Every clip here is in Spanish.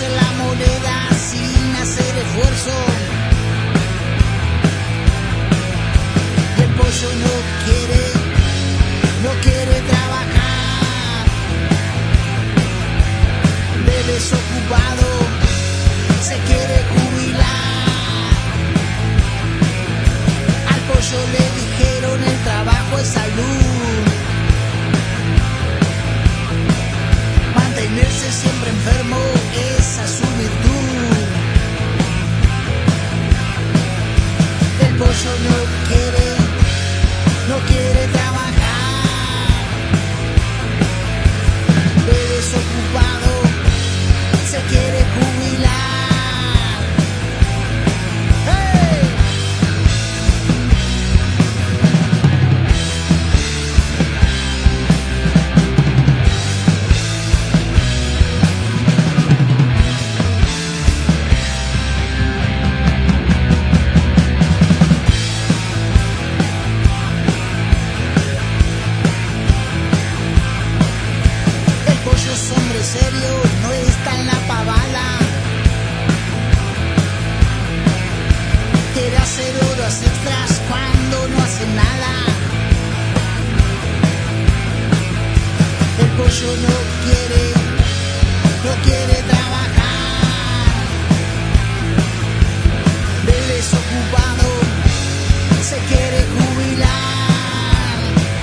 hacer la moneda sin hacer esfuerzo. Y el pollo no quiere trabajar. De desocupado se quiere jubilar. Al pollo le dijeron el trabajo es salud. Mantenerse siempre enfermo, esa es su virtud. El pollo no quiere trabajar. De desocupado se quiere jubilar. ¡Hey! Serio, no está en la pavada. Quiere hacer horas extras cuando no hace nada. El pollo no quiere trabajar. De desocupado se quiere jubilar.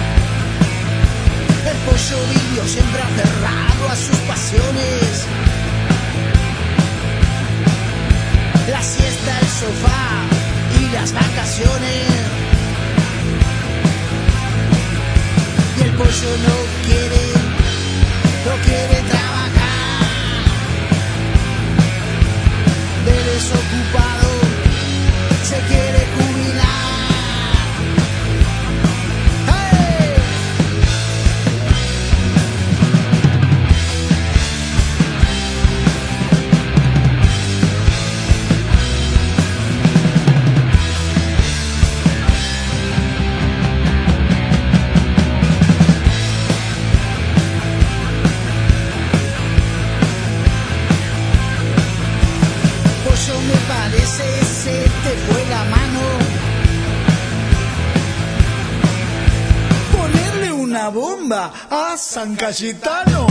El pollo vivió siempre aferrado a sus pasiones. La siesta, el sofá y las vacaciones. Y el pollo no quiere trabajar. De desocupado se quiere jubilar. Se te fue la mano. Ponerle una bomba a San Cayetano.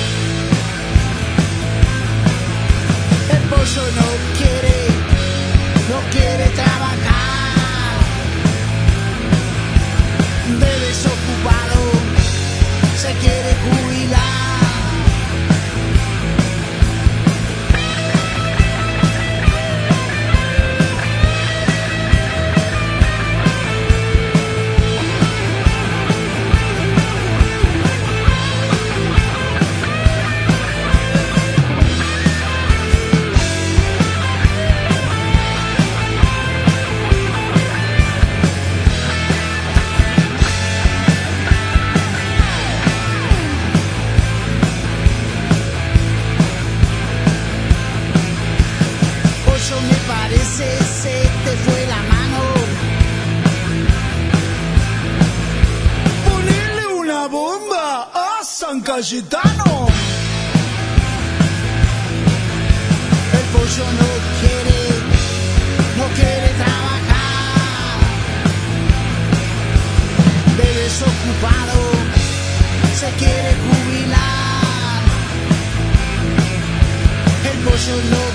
El pollo no quiere trabajar. De desocupado se quiere jubilar. Se te fue la mano. Ponerle una bomba a San Cayetano. El pollo no quiere trabajar. De desocupado se quiere jubilar. El pollo no